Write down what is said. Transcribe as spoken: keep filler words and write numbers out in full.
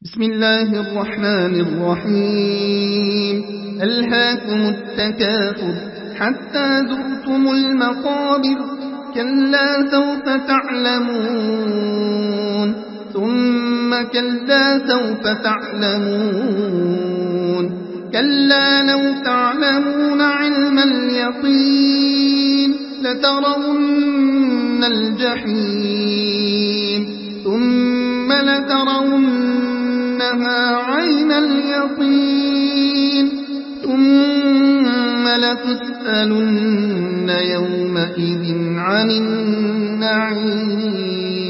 بسم الله الرحمن الرحيم ألهاكم التكاثر حتى زرتم المقابر كلا سوف تعلمون ثم كلا سوف تعلمون كلا لو تعلمون علم اليقين لترون الجحيم ثم لترونها عين اليقين ثم لتسألن يومئذ عن النعيم.